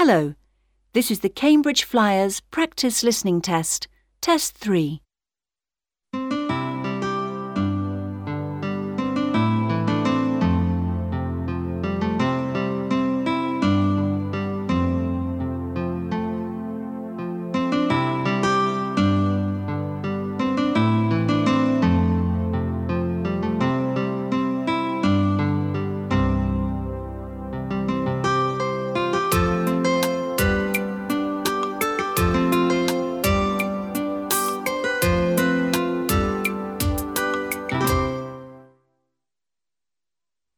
Hello, this is the Cambridge Flyers Practice Listening Test, Test 3.